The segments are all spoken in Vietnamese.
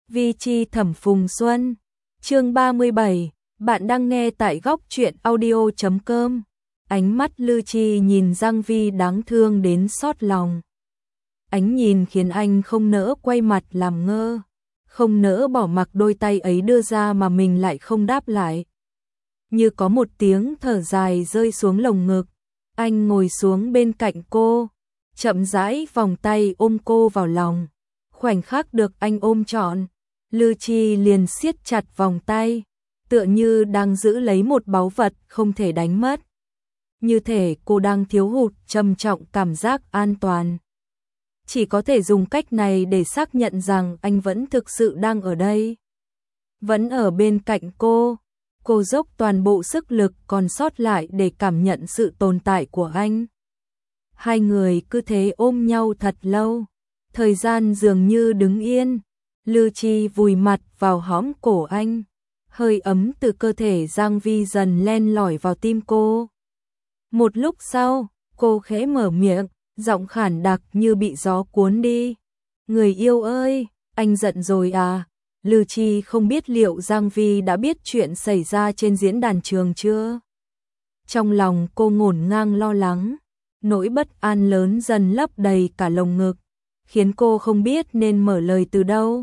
Vi chi Thẩm Phùng Xuân. Chương 37, bạn đang nghe tại góc truyện audio.com. Ánh mắt Lư Chi nhìn Giang Vi đáng thương đến xót lòng. Ánh nhìn khiến anh không nỡ quay mặt làm ngơ, không nỡ bỏ mặc đôi tay ấy đưa ra mà mình lại không đáp lại. Như có một tiếng thở dài rơi xuống lồng ngực, anh ngồi xuống bên cạnh cô, chậm rãi vòng tay ôm cô vào lòng. Khoảnh khắc được anh ôm trọn, Lư Chi liền siết chặt vòng tay, tựa như đang giữ lấy một báu vật không thể đánh mất. Như thể cô đang thiếu hụt trầm trọng cảm giác an toàn. Chỉ có thể dùng cách này để xác nhận rằng anh vẫn thực sự đang ở đây, vẫn ở bên cạnh cô. Cô dốc toàn bộ sức lực còn sót lại để cảm nhận sự tồn tại của anh. Hai người cứ thế ôm nhau thật lâu, thời gian dường như đứng yên. Lư Chi vùi mặt vào hõm cổ anh, hơi ấm từ cơ thể Giang Vi dần len lỏi vào tim cô. Một lúc sau, cô khẽ mở miệng, giọng khản đặc như bị gió cuốn đi. Người yêu ơi, anh giận rồi à? Lư Chi không biết liệu Giang Vi đã biết chuyện xảy ra trên diễn đàn trường chưa. Trong lòng cô ngổn ngang lo lắng, nỗi bất an lớn dần lấp đầy cả lồng ngực, khiến cô không biết nên mở lời từ đâu.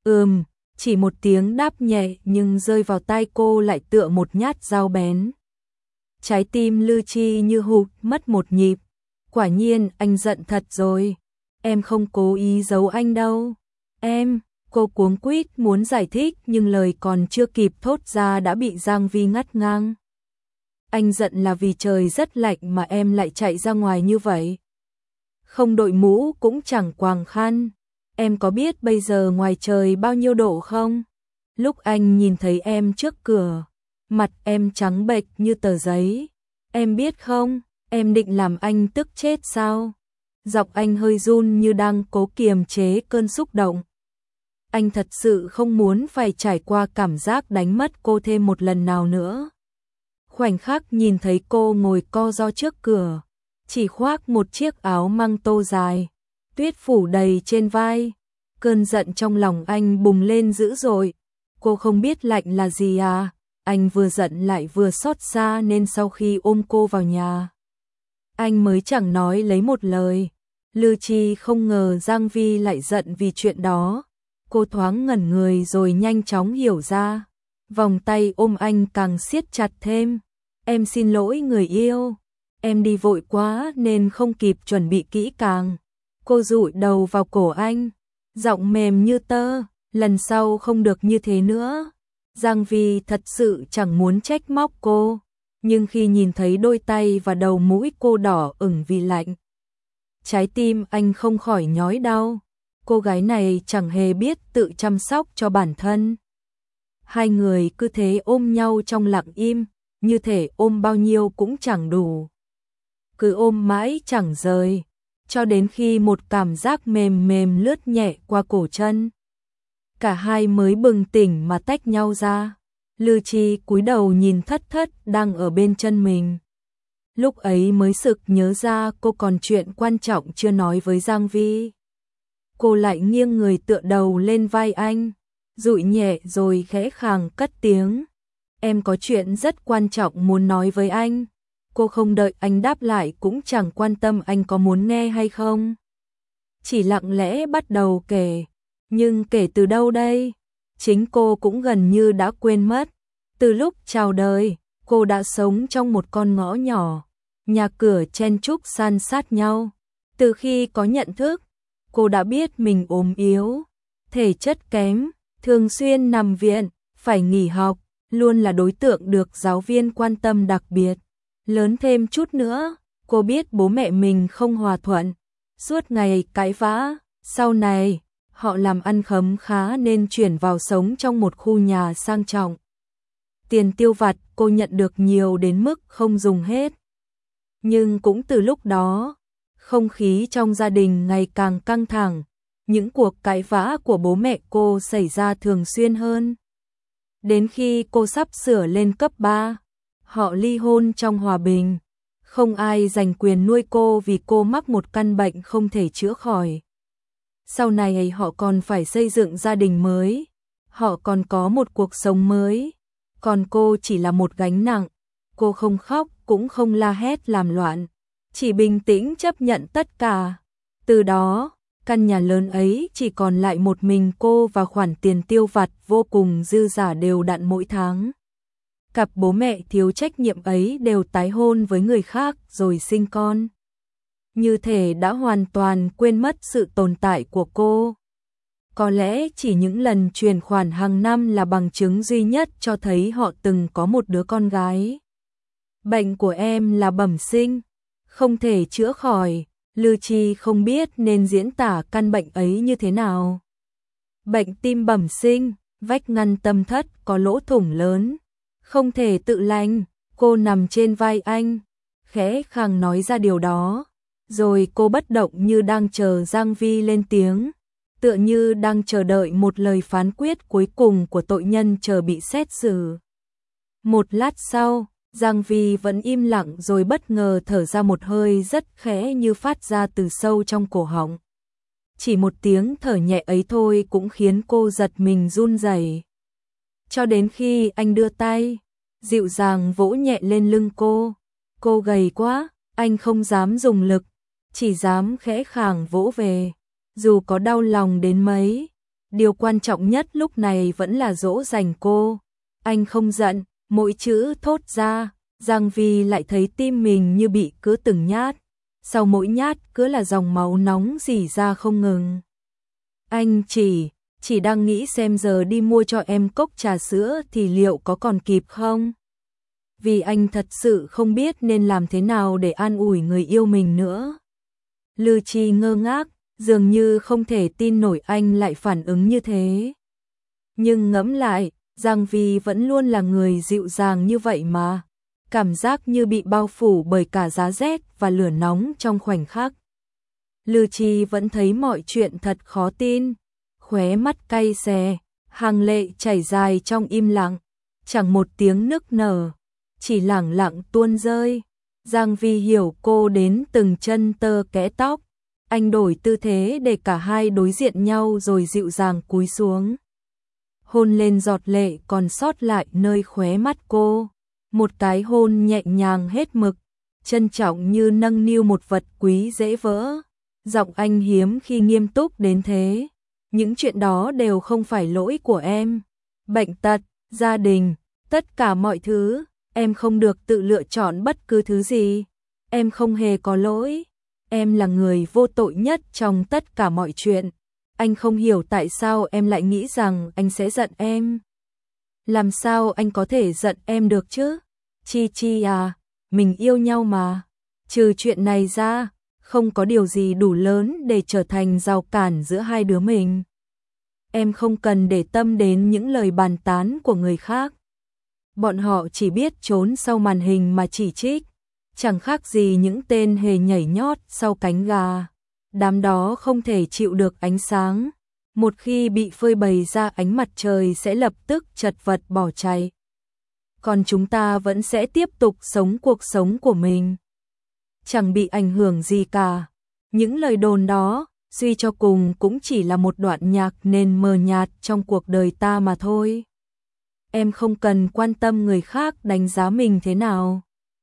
Chỉ một tiếng đáp nhẹ nhưng rơi vào tai cô lại tựa một nhát dao bén. Trái tim Lư Chi như hụt mất một nhịp. Quả nhiên anh giận thật rồi. Em không cố ý giấu anh đâu. Cô cuống quýt muốn giải thích nhưng lời còn chưa kịp thốt ra đã bị Giang Vi ngắt ngang. Anh giận là vì trời rất lạnh mà em lại chạy ra ngoài như vậy. Không đội mũ cũng chẳng quàng khăn. Em có biết bây giờ ngoài trời bao nhiêu độ không? Lúc anh nhìn thấy em trước cửa, mặt em trắng bệch như tờ giấy. Em biết không, em định làm anh tức chết sao? Giọng anh hơi run như đang cố kiềm chế cơn xúc động. Anh thật sự không muốn phải trải qua cảm giác đánh mất cô thêm một lần nào nữa. Khoảnh khắc nhìn thấy cô ngồi co ro trước cửa, chỉ khoác một chiếc áo măng tô dài, tuyết phủ đầy trên vai. Cơn giận trong lòng anh bùng lên dữ dội. Cô không biết lạnh là gì à? Anh vừa giận lại vừa xót xa nên sau khi ôm cô vào nhà, anh mới chẳng nói lấy một lời. Lư Chi không ngờ Giang Vi lại giận vì chuyện đó. Cô thoáng ngẩn người rồi nhanh chóng hiểu ra. Vòng tay ôm anh càng siết chặt thêm. Em xin lỗi người yêu. Em đi vội quá nên không kịp chuẩn bị kỹ càng. Cô dụi đầu vào cổ anh, giọng mềm như tơ. Lần sau không được như thế nữa. Giang Vi thật sự chẳng muốn trách móc cô, nhưng khi nhìn thấy đôi tay và đầu mũi cô đỏ ửng vì lạnh, trái tim anh không khỏi nhói đau. Cô gái này chẳng hề biết tự chăm sóc cho bản thân. Hai người cứ thế ôm nhau trong lặng im, như thể ôm bao nhiêu cũng chẳng đủ. Cứ ôm mãi chẳng rời, cho đến khi một cảm giác mềm mềm lướt nhẹ qua cổ chân. Cả hai mới bừng tỉnh mà tách nhau ra. Lư Chi cúi đầu nhìn Thất Thất đang ở bên chân mình. Lúc ấy mới sực nhớ ra cô còn chuyện quan trọng chưa nói với Giang Vi. Cô lại nghiêng người tựa đầu lên vai anh, dụi nhẹ rồi khẽ khàng cất tiếng. Em có chuyện rất quan trọng muốn nói với anh. Cô không đợi anh đáp lại cũng chẳng quan tâm anh có muốn nghe hay không. Chỉ lặng lẽ bắt đầu kể. Nhưng kể từ đâu đây? Chính cô cũng gần như đã quên mất. Từ lúc chào đời, cô đã sống trong một con ngõ nhỏ, nhà cửa chen chúc san sát nhau. Từ khi có nhận thức, cô đã biết mình ốm yếu, thể chất kém, thường xuyên nằm viện, phải nghỉ học, luôn là đối tượng được giáo viên quan tâm đặc biệt. Lớn thêm chút nữa, cô biết bố mẹ mình không hòa thuận, suốt ngày cãi vã. Sau này, họ làm ăn khấm khá nên chuyển vào sống trong một khu nhà sang trọng. Tiền tiêu vặt cô nhận được nhiều đến mức không dùng hết. Nhưng cũng từ lúc đó, không khí trong gia đình ngày càng căng thẳng. Những cuộc cãi vã của bố mẹ cô xảy ra thường xuyên hơn. Đến khi cô sắp sửa lên cấp 3, họ ly hôn trong hòa bình. Không ai giành quyền nuôi cô vì cô mắc một căn bệnh không thể chữa khỏi. Sau này họ còn phải xây dựng gia đình mới, Họ còn có một cuộc sống mới, còn cô chỉ là một gánh nặng. Cô không khóc cũng không la hét làm loạn, chỉ bình tĩnh chấp nhận tất cả. Từ đó, căn nhà lớn ấy chỉ còn lại một mình cô và khoản tiền tiêu vặt vô cùng dư dả đều đặn mỗi tháng. Cặp bố mẹ thiếu trách nhiệm ấy đều tái hôn với người khác rồi sinh con. Như thể đã hoàn toàn quên mất sự tồn tại của cô. Có lẽ chỉ những lần chuyển khoản hàng năm là bằng chứng duy nhất cho thấy họ từng có một đứa con gái. Bệnh của em là bẩm sinh, không thể chữa khỏi. Lư Chi không biết nên diễn tả căn bệnh ấy như thế nào. Bệnh tim bẩm sinh, vách ngăn tâm thất có lỗ thủng lớn, không thể tự lành. Cô nằm trên vai anh, khẽ khàng nói ra điều đó. Rồi cô bất động như đang chờ Giang Vi lên tiếng, tựa như đang chờ đợi một lời phán quyết cuối cùng của tội nhân chờ bị xét xử. Một lát sau, Giang Vi vẫn im lặng rồi bất ngờ thở ra một hơi rất khẽ như phát ra từ sâu trong cổ họng. Chỉ một tiếng thở nhẹ ấy thôi cũng khiến cô giật mình run rẩy. Cho đến khi anh đưa tay, dịu dàng vỗ nhẹ lên lưng cô. Cô gầy quá, anh không dám dùng lực, chỉ dám khẽ khàng vỗ về. Dù có đau lòng đến mấy, điều quan trọng nhất lúc này vẫn là dỗ dành cô. Anh không giận, mỗi chữ thốt ra, Giang Vi lại thấy tim mình như bị cứa từng nhát. Sau mỗi nhát cứ là dòng máu nóng rỉ ra không ngừng. Anh chỉ đang nghĩ xem giờ đi mua cho em cốc trà sữa thì liệu có còn kịp không? Vì anh thật sự không biết nên làm thế nào để an ủi người yêu mình nữa. Lư Chi ngơ ngác, dường như không thể tin nổi anh lại phản ứng như thế. Nhưng ngẫm lại, Giang Vi vẫn luôn là người dịu dàng như vậy mà. Cảm giác như bị bao phủ bởi cả giá rét và lửa nóng trong khoảnh khắc. Lư Chi vẫn thấy mọi chuyện thật khó tin, khóe mắt cay xè, hàng lệ chảy dài trong im lặng, chẳng một tiếng nức nở, chỉ lẳng lặng tuôn rơi. Giang Vi hiểu cô đến từng chân tơ kẽ tóc. Anh đổi tư thế để cả hai đối diện nhau rồi dịu dàng cúi xuống. Hôn lên giọt lệ còn sót lại nơi khóe mắt cô. Một cái hôn nhẹ nhàng hết mực, trân trọng như nâng niu một vật quý dễ vỡ. Giọng anh hiếm khi nghiêm túc đến thế. Những chuyện đó đều không phải lỗi của em. Bệnh tật, gia đình, tất cả mọi thứ, em không được tự lựa chọn bất cứ thứ gì. Em không hề có lỗi. Em là người vô tội nhất trong tất cả mọi chuyện. Anh không hiểu tại sao em lại nghĩ rằng anh sẽ giận em. Làm sao anh có thể giận em được chứ? Chi Chi à, mình yêu nhau mà. Trừ chuyện này ra, không có điều gì đủ lớn để trở thành rào cản giữa hai đứa mình. Em không cần để tâm đến những lời bàn tán của người khác. Bọn họ chỉ biết trốn sau màn hình mà chỉ trích, chẳng khác gì những tên hề nhảy nhót sau cánh gà. Đám đó không thể chịu được ánh sáng. Một khi bị phơi bày ra ánh mặt trời sẽ lập tức chật vật bỏ chạy. Còn chúng ta vẫn sẽ tiếp tục sống cuộc sống của mình. Chẳng bị ảnh hưởng gì cả. Những lời đồn đó, suy cho cùng cũng chỉ là một đoạn nhạc nền mờ nhạt trong cuộc đời ta mà thôi. Em không cần quan tâm người khác đánh giá mình thế nào.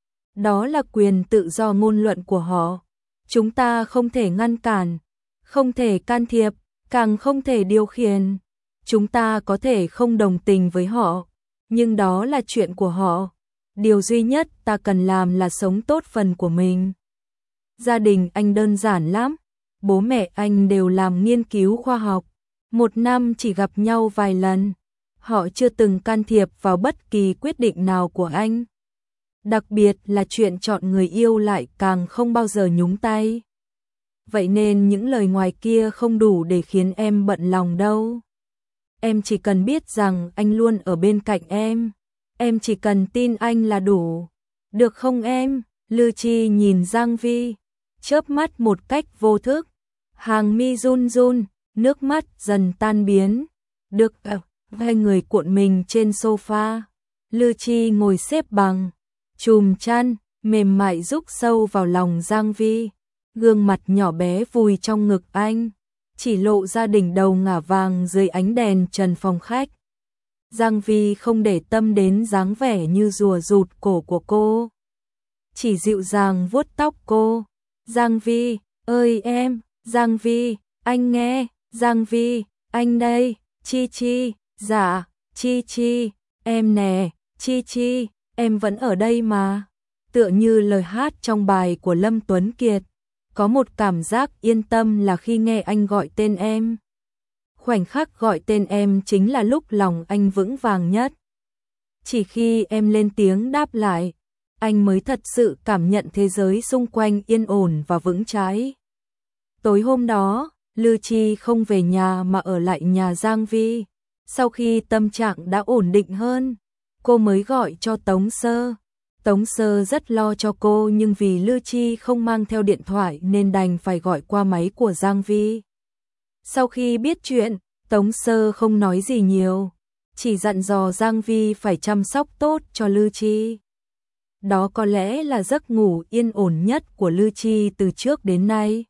Đó là quyền tự do ngôn luận của họ. Chúng ta không thể ngăn cản, không thể can thiệp, càng không thể điều khiển. Chúng ta có thể không đồng tình với họ, nhưng đó là chuyện của họ. Điều duy nhất ta cần làm là sống tốt phần của mình. Gia đình anh đơn giản lắm. Bố mẹ anh đều làm nghiên cứu khoa học. Một năm chỉ gặp nhau vài lần. Họ chưa từng can thiệp vào bất kỳ quyết định nào của anh. Đặc biệt là chuyện chọn người yêu lại càng không bao giờ nhúng tay. Vậy nên những lời ngoài kia không đủ để khiến em bận lòng đâu. Em chỉ cần biết rằng anh luôn ở bên cạnh em. Em chỉ cần tin anh là đủ. Được không em? Lư Chi nhìn Giang Vi, chớp mắt một cách vô thức. Hàng mi run run, nước mắt dần tan biến. Được, hai người cuộn mình trên sofa. Lư Chi ngồi xếp bằng, chùm chăn, mềm mại rúc sâu vào lòng Giang Vi. Gương mặt nhỏ bé vùi trong ngực anh, chỉ lộ ra đỉnh đầu ngả vàng dưới ánh đèn trần phòng khách. Giang Vi không để tâm đến dáng vẻ như rùa rụt cổ của cô, chỉ dịu dàng vuốt tóc cô. Giang Vi, ơi em, Giang Vi, anh nghe, Giang Vi, anh đây, Chi Chi, dạ, Chi Chi, em nè, Chi Chi, em vẫn ở đây mà. Tựa như lời hát trong bài của Lâm Tuấn Kiệt, có một cảm giác yên tâm là khi nghe anh gọi tên em. Khoảnh khắc gọi tên em chính là lúc lòng anh vững vàng nhất. Chỉ khi em lên tiếng đáp lại, anh mới thật sự cảm nhận thế giới xung quanh yên ổn và vững chãi. Tối hôm đó, Lư Chi không về nhà mà ở lại nhà Giang Vi. Sau khi tâm trạng đã ổn định hơn, cô mới gọi cho Tống Sơ. Tống Sơ rất lo cho cô nhưng vì Lư Chi không mang theo điện thoại nên đành phải gọi qua máy của Giang Vi. Sau khi biết chuyện, Tống Sơ không nói gì nhiều, chỉ dặn dò Giang Vi phải chăm sóc tốt cho Lư Chi. Đó có lẽ là giấc ngủ yên ổn nhất của Lư Chi từ trước đến nay.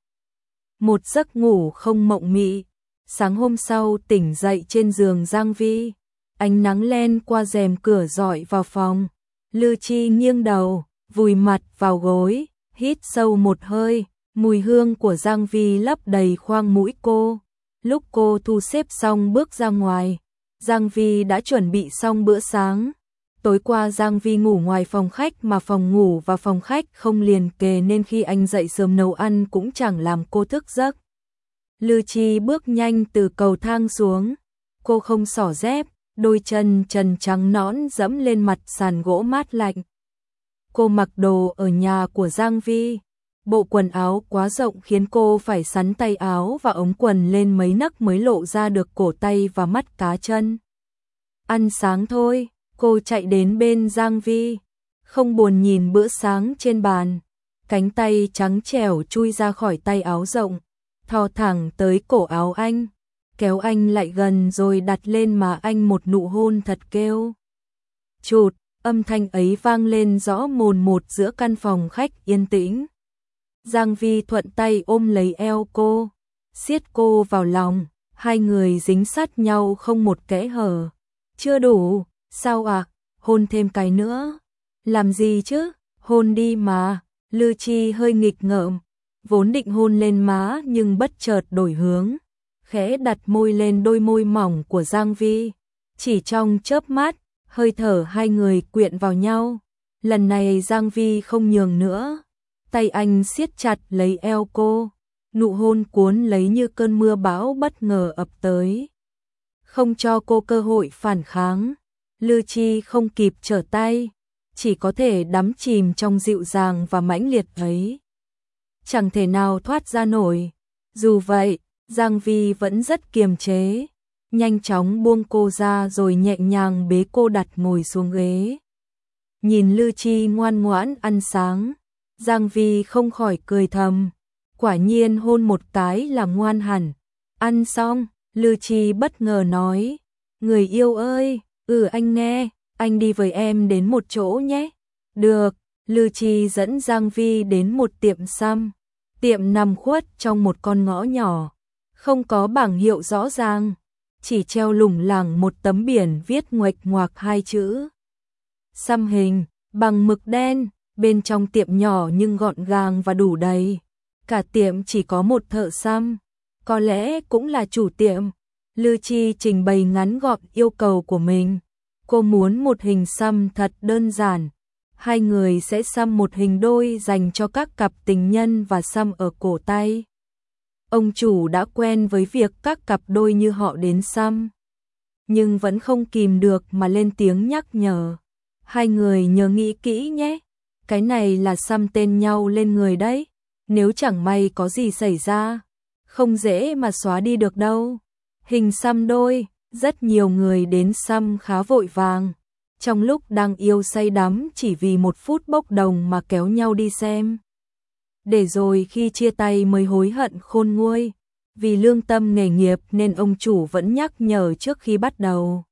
Một giấc ngủ không mộng mị. Sáng hôm sau tỉnh dậy trên giường Giang Vi, ánh nắng len qua rèm cửa rọi vào phòng. Lư Chi nghiêng đầu, vùi mặt vào gối, hít sâu một hơi, mùi hương của Giang Vi lấp đầy khoang mũi cô. Lúc cô thu xếp xong bước ra ngoài, Giang Vi đã chuẩn bị xong bữa sáng. Tối qua Giang Vi ngủ ngoài phòng khách mà phòng ngủ và phòng khách không liền kề nên khi anh dậy sớm nấu ăn cũng chẳng làm cô thức giấc. Lư Chi bước nhanh từ cầu thang xuống, cô không xỏ dép, đôi chân trần trắng nõn dẫm lên mặt sàn gỗ mát lạnh. Cô mặc đồ ở nhà của Giang Vi, bộ quần áo quá rộng khiến cô phải xắn tay áo và ống quần lên mấy nấc mới lộ ra được cổ tay và mắt cá chân. Ăn sáng thôi, cô chạy đến bên Giang Vi, không buồn nhìn bữa sáng trên bàn. Cánh tay trắng trẻo chui ra khỏi tay áo rộng, thò thẳng tới cổ áo anh, kéo anh lại gần rồi đặt lên má anh một nụ hôn thật kêu. Chụt, âm thanh ấy vang lên rõ mồn một giữa căn phòng khách yên tĩnh. Giang Vi thuận tay ôm lấy eo cô, siết cô vào lòng, hai người dính sát nhau không một kẽ hở. Chưa đủ, sao ạ? Hôn thêm cái nữa. Làm gì chứ? Hôn đi mà. Lư Chi hơi nghịch ngợm, vốn định hôn lên má nhưng bất chợt đổi hướng, khẽ đặt môi lên đôi môi mỏng của Giang Vi. Chỉ trong chớp mắt, hơi thở hai người quyện vào nhau. Lần này Giang Vi không nhường nữa, tay anh siết chặt lấy eo cô, nụ hôn cuốn lấy như cơn mưa bão bất ngờ ập tới, không cho cô cơ hội phản kháng. Lư Chi không kịp trở tay, chỉ có thể đắm chìm trong dịu dàng và mãnh liệt ấy, chẳng thể nào thoát ra nổi. Dù vậy, Giang Vi vẫn rất kiềm chế, nhanh chóng buông cô ra rồi nhẹ nhàng bế cô đặt ngồi xuống ghế. Nhìn Lư Chi ngoan ngoãn ăn sáng, Giang Vi không khỏi cười thầm, quả nhiên hôn một cái là ngoan hẳn. Ăn xong, Lư Chi bất ngờ nói, người yêu ơi, anh nghe, anh đi với em đến một chỗ nhé. Được, Lư Chi dẫn Giang Vi đến một tiệm xăm. Tiệm nằm khuất trong một con ngõ nhỏ, không có bảng hiệu rõ ràng, chỉ treo lủng lẳng một tấm biển viết nguệch ngoạc hai chữ xăm hình bằng mực đen. Bên trong tiệm nhỏ nhưng gọn gàng và đủ đầy. Cả tiệm chỉ có một thợ xăm, có lẽ cũng là chủ tiệm. Lư Chi trình bày ngắn gọn yêu cầu của mình. Cô muốn một hình xăm thật đơn giản. Hai người sẽ xăm một hình đôi dành cho các cặp tình nhân và xăm ở cổ tay. Ông chủ đã quen với việc các cặp đôi như họ đến xăm, nhưng vẫn không kìm được mà lên tiếng nhắc nhở. Hai người nhớ nghĩ kỹ nhé. Cái này là xăm tên nhau lên người đấy. Nếu chẳng may có gì xảy ra, không dễ mà xóa đi được đâu. Hình xăm đôi, rất nhiều người đến xăm khá vội vàng. Trong lúc đang yêu say đắm chỉ vì một phút bốc đồng mà kéo nhau đi xem. Để rồi khi chia tay mới hối hận khôn nguôi. Vì lương tâm nghề nghiệp nên ông chủ vẫn nhắc nhở trước khi bắt đầu.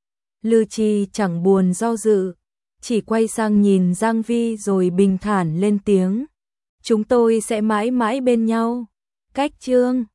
Lư Chi chẳng buồn do dự, chỉ quay sang nhìn Giang Vi rồi bình thản lên tiếng. Chúng tôi sẽ mãi mãi bên nhau. Cách chương